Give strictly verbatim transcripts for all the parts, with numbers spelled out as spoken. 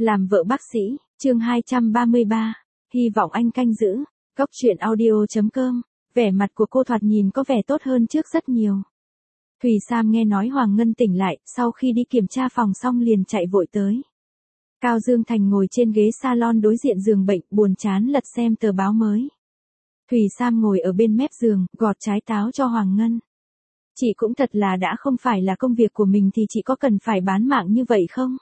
Làm vợ bác sĩ, chương hai trăm ba mươi ba, hy vọng anh canh giữ. Góc truyện audio chấm com, vẻ mặt của cô thoạt nhìn có vẻ tốt hơn trước rất nhiều. Thùy Sam nghe nói Hoàng Ngân tỉnh lại, sau khi đi kiểm tra phòng xong liền chạy vội tới. Cao Dương Thành ngồi trên ghế salon đối diện giường bệnh, buồn chán lật xem tờ báo mới. Thùy Sam ngồi ở bên mép giường, gọt trái táo cho Hoàng Ngân. Chị cũng thật là đã không phải là công việc của mình thì chị có cần phải bán mạng như vậy không?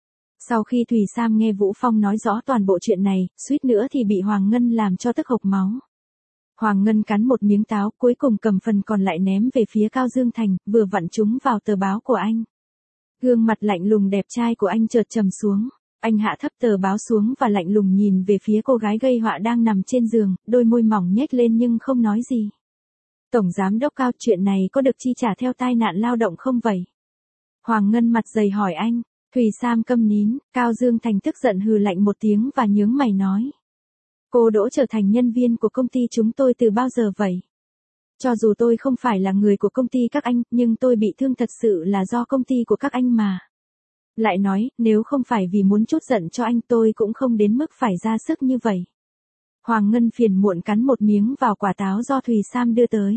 Sau khi Thùy Sam nghe Vũ Phong nói rõ toàn bộ chuyện này, suýt nữa thì bị Hoàng Ngân làm cho tức hộc máu. Hoàng Ngân cắn một miếng táo, cuối cùng cầm phần còn lại ném về phía Cao Dương Thành, vừa vặn trúng vào tờ báo của anh. Gương mặt lạnh lùng đẹp trai của anh chợt trầm xuống. Anh hạ thấp tờ báo xuống và lạnh lùng nhìn về phía cô gái gây họa đang nằm trên giường, đôi môi mỏng nhếch lên nhưng không nói gì. Tổng giám đốc Cao, chuyện này có được chi trả theo tai nạn lao động không vậy? Hoàng Ngân mặt dày hỏi anh. Thùy Sam câm nín, Cao Dương Thành tức giận hừ lạnh một tiếng và nhướng mày nói. Cô Đỗ trở thành nhân viên của công ty chúng tôi từ bao giờ vậy? Cho dù tôi không phải là người của công ty các anh, nhưng tôi bị thương thật sự là do công ty của các anh mà. Lại nói, nếu không phải vì muốn trút giận cho anh tôi cũng không đến mức phải ra sức như vậy. Hoàng Ngân phiền muộn cắn một miếng vào quả táo do Thùy Sam đưa tới.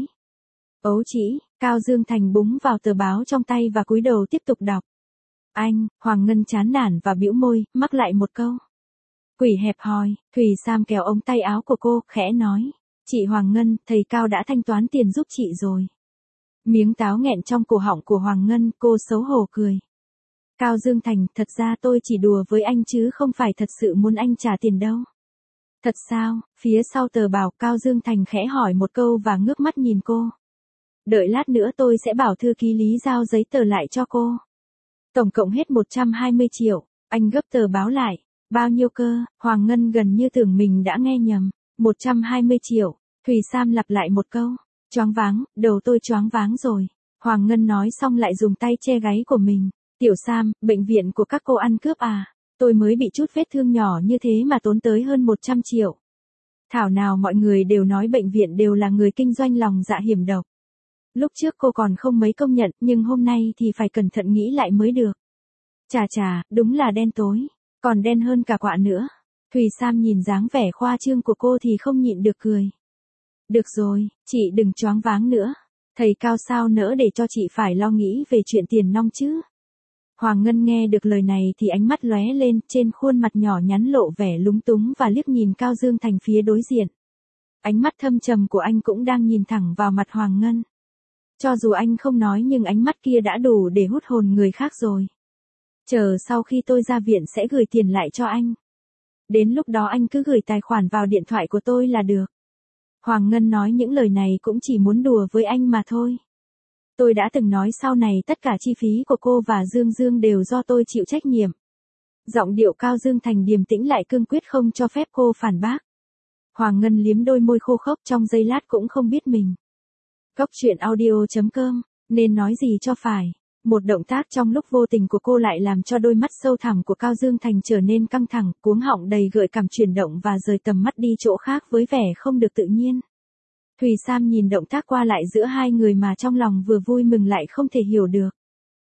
Ấu chỉ, Cao Dương Thành búng vào tờ báo trong tay và cúi đầu tiếp tục đọc. Anh, Hoàng Ngân chán nản và bĩu môi, mắc lại một câu. Quỷ hẹp hòi, Thùy Sam kéo ống tay áo của cô, khẽ nói. Chị Hoàng Ngân, thầy Cao đã thanh toán tiền giúp chị rồi. Miếng táo nghẹn trong cổ họng của Hoàng Ngân, cô xấu hổ cười. Cao Dương Thành, thật ra tôi chỉ đùa với anh chứ không phải thật sự muốn anh trả tiền đâu. Thật sao? Phía sau tờ báo Cao Dương Thành khẽ hỏi một câu và ngước mắt nhìn cô. Đợi lát nữa tôi sẽ bảo thư ký Lý giao giấy tờ lại cho cô. Tổng cộng hết một trăm hai mươi triệu, anh gấp tờ báo lại. Bao nhiêu cơ? Hoàng Ngân gần như tưởng mình đã nghe nhầm. một trăm hai mươi triệu, Thùy Sam lặp lại một câu. Choáng váng, đầu tôi choáng váng rồi. Hoàng Ngân nói xong lại dùng tay che gáy của mình. Tiểu Sam, bệnh viện của các cô ăn cướp à? Tôi mới bị chút vết thương nhỏ như thế mà tốn tới hơn một trăm triệu. Thảo nào mọi người đều nói bệnh viện đều là người kinh doanh lòng dạ hiểm độc. Lúc trước cô còn không mấy công nhận, nhưng hôm nay thì phải cẩn thận nghĩ lại mới được. Chà chà, đúng là đen tối, còn đen hơn cả quạ nữa. Thùy Sam nhìn dáng vẻ khoa trương của cô thì không nhịn được cười. Được rồi, chị đừng choáng váng nữa. Thầy Cao sao nỡ để cho chị phải lo nghĩ về chuyện tiền nong chứ. Hoàng Ngân nghe được lời này thì ánh mắt lóe lên, trên khuôn mặt nhỏ nhắn lộ vẻ lúng túng và liếc nhìn Cao Dương Thành phía đối diện. Ánh mắt thâm trầm của anh cũng đang nhìn thẳng vào mặt Hoàng Ngân. Cho dù anh không nói nhưng ánh mắt kia đã đủ để hút hồn người khác rồi. Chờ sau khi tôi ra viện sẽ gửi tiền lại cho anh. Đến lúc đó anh cứ gửi tài khoản vào điện thoại của tôi là được. Hoàng Ngân nói những lời này cũng chỉ muốn đùa với anh mà thôi. Tôi đã từng nói sau này tất cả chi phí của cô và Dương Dương đều do tôi chịu trách nhiệm. Giọng điệu Cao Dương Thành điềm tĩnh lại cương quyết không cho phép cô phản bác. Hoàng Ngân liếm đôi môi khô khốc trong giây lát cũng không biết mình. Góc truyện audio chấm com, nên nói gì cho phải. Một động tác trong lúc vô tình của cô lại làm cho đôi mắt sâu thẳm của Cao Dương Thành trở nên căng thẳng, cuống họng đầy gợi cảm chuyển động và rời tầm mắt đi chỗ khác với vẻ không được tự nhiên. Thùy Sam nhìn động tác qua lại giữa hai người mà trong lòng vừa vui mừng lại không thể hiểu được.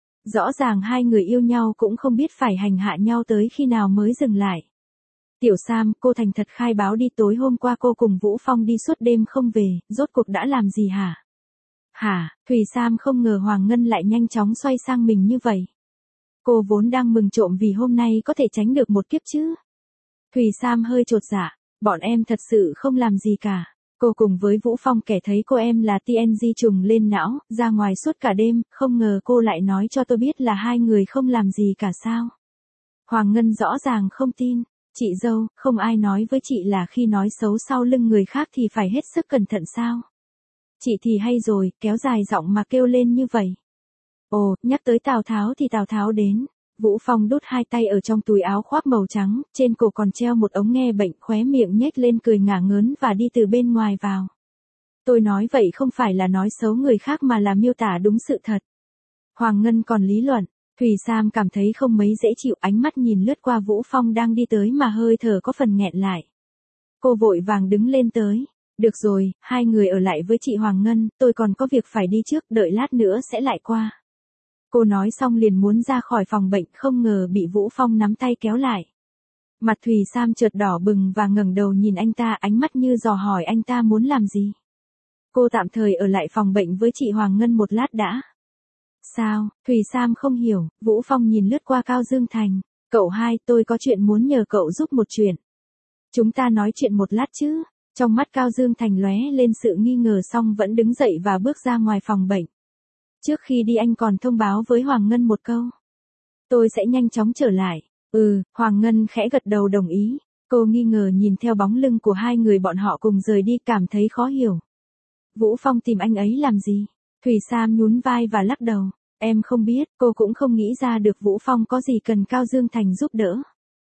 Rõ ràng hai người yêu nhau cũng không biết phải hành hạ nhau tới khi nào mới dừng lại. Tiểu Sam, cô thành thật khai báo đi, tối hôm qua cô cùng Vũ Phong đi suốt đêm không về, rốt cuộc đã làm gì hả? Hả? Thùy Sam không ngờ Hoàng Ngân lại nhanh chóng xoay sang mình như vậy. Cô vốn đang mừng trộm vì hôm nay có thể tránh được một kiếp chứ. Thùy Sam hơi chột dạ, bọn em thật sự không làm gì cả. Cô cùng với Vũ Phong kể thấy cô em là tê en giê trùng lên não, ra ngoài suốt cả đêm, không ngờ cô lại nói cho tôi biết là hai người không làm gì cả sao. Hoàng Ngân rõ ràng không tin. Chị dâu, không ai nói với chị là khi nói xấu sau lưng người khác thì phải hết sức cẩn thận sao? Chị thì hay rồi, kéo dài giọng mà kêu lên như vậy. Ồ, nhắc tới Tào Tháo thì Tào Tháo đến. Vũ Phong đút hai tay ở trong túi áo khoác màu trắng, trên cổ còn treo một ống nghe bệnh, khóe miệng nhếch lên cười ngả ngớn và đi từ bên ngoài vào. Tôi nói vậy không phải là nói xấu người khác mà là miêu tả đúng sự thật. Hoàng Ngân còn lý luận. Thùy Sam cảm thấy không mấy dễ chịu, ánh mắt nhìn lướt qua Vũ Phong đang đi tới mà hơi thở có phần nghẹn lại. Cô vội vàng đứng lên tới. Được rồi, hai người ở lại với chị Hoàng Ngân, tôi còn có việc phải đi trước, đợi lát nữa sẽ lại qua. Cô nói xong liền muốn ra khỏi phòng bệnh, không ngờ bị Vũ Phong nắm tay kéo lại. Mặt Thùy Sam chợt đỏ bừng và ngẩng đầu nhìn anh ta, ánh mắt như dò hỏi anh ta muốn làm gì. Cô tạm thời ở lại phòng bệnh với chị Hoàng Ngân một lát đã. Sao? Thùy Sam không hiểu, Vũ Phong nhìn lướt qua Cao Dương Thành. Cậu hai, tôi có chuyện muốn nhờ cậu giúp một chuyện. Chúng ta nói chuyện một lát chứ? Trong mắt Cao Dương Thành lóe lên sự nghi ngờ xong vẫn đứng dậy và bước ra ngoài phòng bệnh. Trước khi đi anh còn thông báo với Hoàng Ngân một câu. Tôi sẽ nhanh chóng trở lại. Ừ, Hoàng Ngân khẽ gật đầu đồng ý. Cô nghi ngờ nhìn theo bóng lưng của hai người bọn họ cùng rời đi, cảm thấy khó hiểu. Vũ Phong tìm anh ấy làm gì? Thùy Sam nhún vai và lắc đầu. Em không biết, cô cũng không nghĩ ra được Vũ Phong có gì cần Cao Dương Thành giúp đỡ.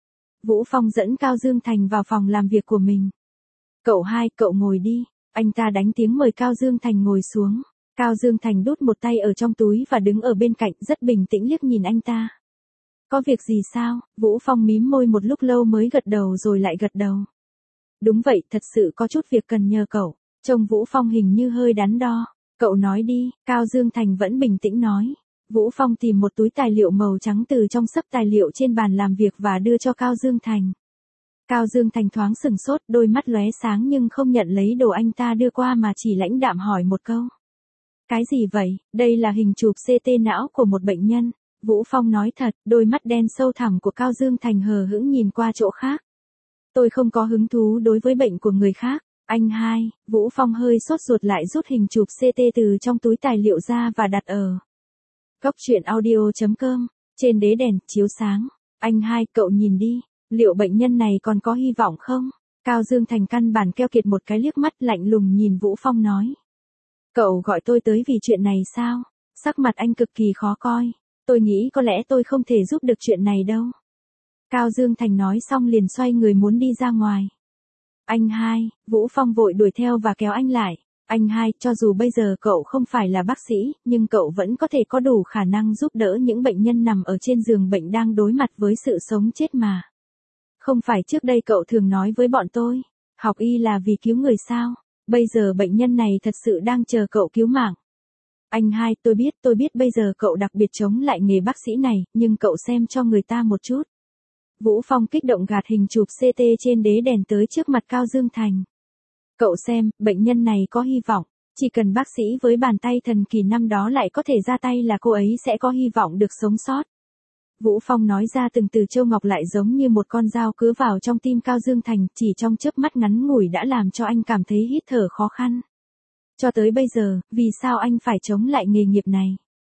Vũ Phong dẫn Cao Dương Thành vào phòng làm việc của mình. Cậu hai, cậu ngồi đi. Anh ta đánh tiếng mời Cao Dương Thành ngồi xuống. Cao Dương Thành đút một tay ở trong túi và đứng ở bên cạnh rất bình tĩnh liếc nhìn anh ta. Có việc gì sao? Vũ Phong mím môi một lúc lâu mới gật đầu rồi lại gật đầu. Đúng vậy, thật sự có chút việc cần nhờ cậu. Trông Vũ Phong hình như hơi đắn đo. Cậu nói đi, Cao Dương Thành vẫn bình tĩnh nói. Vũ Phong tìm một túi tài liệu màu trắng từ trong xấp tài liệu trên bàn làm việc và đưa cho Cao Dương Thành. Cao Dương Thành thoáng sừng sốt, đôi mắt lóe sáng nhưng không nhận lấy đồ anh ta đưa qua mà chỉ lãnh đạm hỏi một câu. Cái gì vậy? Đây là hình chụp xê tê não của một bệnh nhân. Vũ Phong nói thật, đôi mắt đen sâu thẳm của Cao Dương Thành hờ hững nhìn qua chỗ khác. Tôi không có hứng thú đối với bệnh của người khác. Anh hai, Vũ Phong hơi sốt ruột lại rút hình chụp xê tê từ trong túi tài liệu ra và đặt ở góc truyện audio chấm com, trên đế đèn, chiếu sáng. Anh hai, cậu nhìn đi, liệu bệnh nhân này còn có hy vọng không? Cao Dương Thành căn bản keo kiệt một cái liếc mắt lạnh lùng nhìn Vũ Phong nói. Cậu gọi tôi tới vì chuyện này sao? Sắc mặt anh cực kỳ khó coi. Tôi nghĩ có lẽ tôi không thể giúp được chuyện này đâu. Cao Dương Thành nói xong liền xoay người muốn đi ra ngoài. Anh hai, Vũ Phong vội đuổi theo và kéo anh lại. Anh hai, cho dù bây giờ cậu không phải là bác sĩ, nhưng cậu vẫn có thể có đủ khả năng giúp đỡ những bệnh nhân nằm ở trên giường bệnh đang đối mặt với sự sống chết mà. Không phải trước đây cậu thường nói với bọn tôi, học y là vì cứu người sao? Bây giờ bệnh nhân này thật sự đang chờ cậu cứu mạng. Anh hai, tôi biết, tôi biết bây giờ cậu đặc biệt chống lại nghề bác sĩ này, nhưng cậu xem cho người ta một chút. Vũ Phong kích động gạt hình chụp xê tê trên đế đèn tới trước mặt Cao Dương Thành. Cậu xem, bệnh nhân này có hy vọng. Chỉ cần bác sĩ với bàn tay thần kỳ năm đó lại có thể ra tay là cô ấy sẽ có hy vọng được sống sót. Vũ Phong nói ra từng từ châu ngọc lại giống như một con dao cứa vào trong tim Cao Dương Thành, chỉ trong chớp mắt ngắn ngủi đã làm cho anh cảm thấy hít thở khó khăn. Cho tới bây giờ, vì sao anh phải chống lại nghề nghiệp này?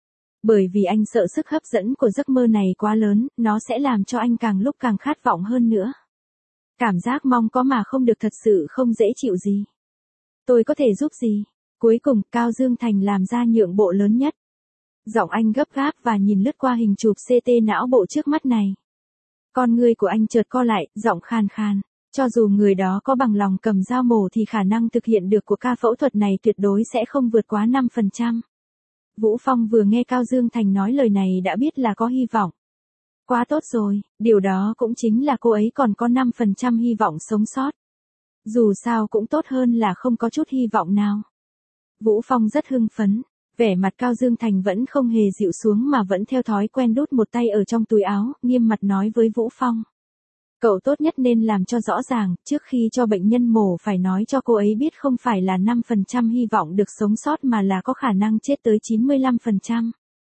Bởi vì anh sợ sức hấp dẫn của giấc mơ này quá lớn, nó sẽ làm cho anh càng lúc càng khát vọng hơn nữa. Cảm giác mong có mà không được thật sự không dễ chịu gì. Tôi có thể giúp gì? Cuối cùng, Cao Dương Thành làm ra nhượng bộ lớn nhất. Giọng anh gấp gáp và nhìn lướt qua hình chụp xê tê não bộ trước mắt này. Con người của anh chợt co lại, giọng khan khan. Cho dù người đó có bằng lòng cầm dao mổ thì khả năng thực hiện được của ca phẫu thuật này tuyệt đối sẽ không vượt quá năm phần trăm. Vũ Phong vừa nghe Cao Dương Thành nói lời này đã biết là có hy vọng. Quá tốt rồi, điều đó cũng chính là cô ấy còn có năm phần trăm hy vọng sống sót. Dù sao cũng tốt hơn là không có chút hy vọng nào. Vũ Phong rất hưng phấn, vẻ mặt Cao Dương Thành vẫn không hề dịu xuống mà vẫn theo thói quen đút một tay ở trong túi áo, nghiêm mặt nói với Vũ Phong. Cậu tốt nhất nên làm cho rõ ràng, trước khi cho bệnh nhân mổ phải nói cho cô ấy biết không phải là năm phần trăm hy vọng được sống sót mà là có khả năng chết tới chín mươi lăm phần trăm.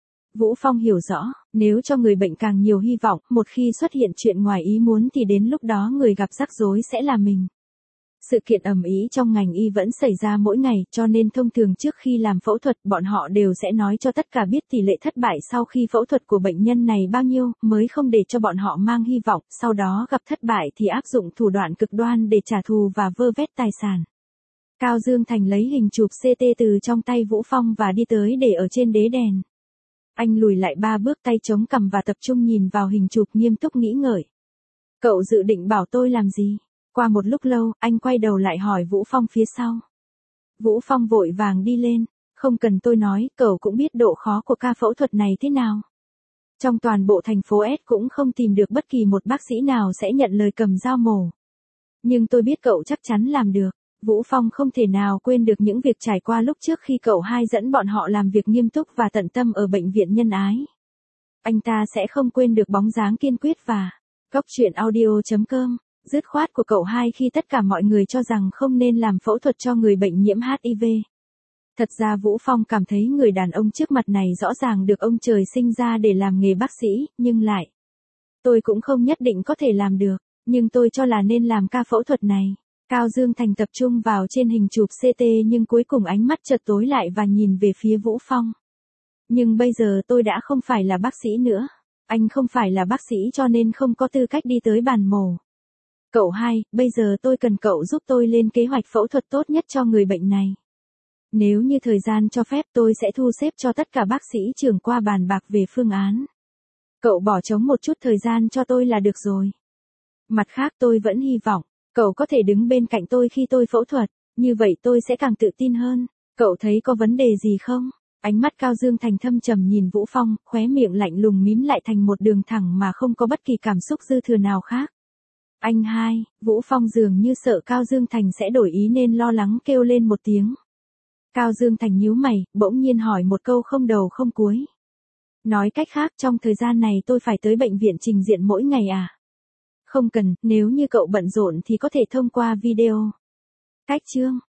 Vũ Phong hiểu rõ, nếu cho người bệnh càng nhiều hy vọng, một khi xuất hiện chuyện ngoài ý muốn thì đến lúc đó người gặp rắc rối sẽ là mình. Sự kiện ầm ĩ trong ngành y vẫn xảy ra mỗi ngày, cho nên thông thường trước khi làm phẫu thuật bọn họ đều sẽ nói cho tất cả biết tỷ lệ thất bại sau khi phẫu thuật của bệnh nhân này bao nhiêu, mới không để cho bọn họ mang hy vọng, sau đó gặp thất bại thì áp dụng thủ đoạn cực đoan để trả thù và vơ vét tài sản. Cao Dương Thành lấy hình chụp xê tê từ trong tay Vũ Phong và đi tới để ở trên đế đèn. Anh lùi lại ba bước, tay chống cằm và tập trung nhìn vào hình chụp, nghiêm túc nghĩ ngợi. Cậu dự định bảo tôi làm gì? Qua một lúc lâu, anh quay đầu lại hỏi Vũ Phong phía sau. Vũ Phong vội vàng đi lên, không cần tôi nói, cậu cũng biết độ khó của ca phẫu thuật này thế nào. Trong toàn bộ thành phố S cũng không tìm được bất kỳ một bác sĩ nào sẽ nhận lời cầm dao mổ. Nhưng tôi biết cậu chắc chắn làm được. Vũ Phong không thể nào quên được những việc trải qua lúc trước khi cậu hai dẫn bọn họ làm việc nghiêm túc và tận tâm ở bệnh viện Nhân Ái. Anh ta sẽ không quên được bóng dáng kiên quyết và Cóc truyện audio.com, dứt khoát của cậu hai khi tất cả mọi người cho rằng không nên làm phẫu thuật cho người bệnh nhiễm hát i vê. Thật ra Vũ Phong cảm thấy người đàn ông trước mặt này rõ ràng được ông trời sinh ra để làm nghề bác sĩ, nhưng lại. Tôi cũng không nhất định có thể làm được, nhưng tôi cho là nên làm ca phẫu thuật này. Cao Dương Thành tập trung vào trên hình chụp xê tê nhưng cuối cùng ánh mắt chợt tối lại và nhìn về phía Vũ Phong. Nhưng bây giờ tôi đã không phải là bác sĩ nữa. Anh không phải là bác sĩ cho nên không có tư cách đi tới bàn mổ. Cậu hai, bây giờ tôi cần cậu giúp tôi lên kế hoạch phẫu thuật tốt nhất cho người bệnh này. Nếu như thời gian cho phép tôi sẽ thu xếp cho tất cả bác sĩ trưởng qua bàn bạc về phương án. Cậu bỏ trống một chút thời gian cho tôi là được rồi. Mặt khác tôi vẫn hy vọng, cậu có thể đứng bên cạnh tôi khi tôi phẫu thuật, như vậy tôi sẽ càng tự tin hơn. Cậu thấy có vấn đề gì không? Ánh mắt Cao Dương Thành thâm trầm nhìn Vũ Phong, khóe miệng lạnh lùng mím lại thành một đường thẳng mà không có bất kỳ cảm xúc dư thừa nào khác. Anh hai, Vũ Phong dường như sợ Cao Dương Thành sẽ đổi ý nên lo lắng kêu lên một tiếng. Cao Dương Thành nhíu mày, bỗng nhiên hỏi một câu không đầu không cuối. Nói cách khác trong thời gian này tôi phải tới bệnh viện trình diện mỗi ngày à? Không cần, nếu như cậu bận rộn thì có thể thông qua video. Cách chương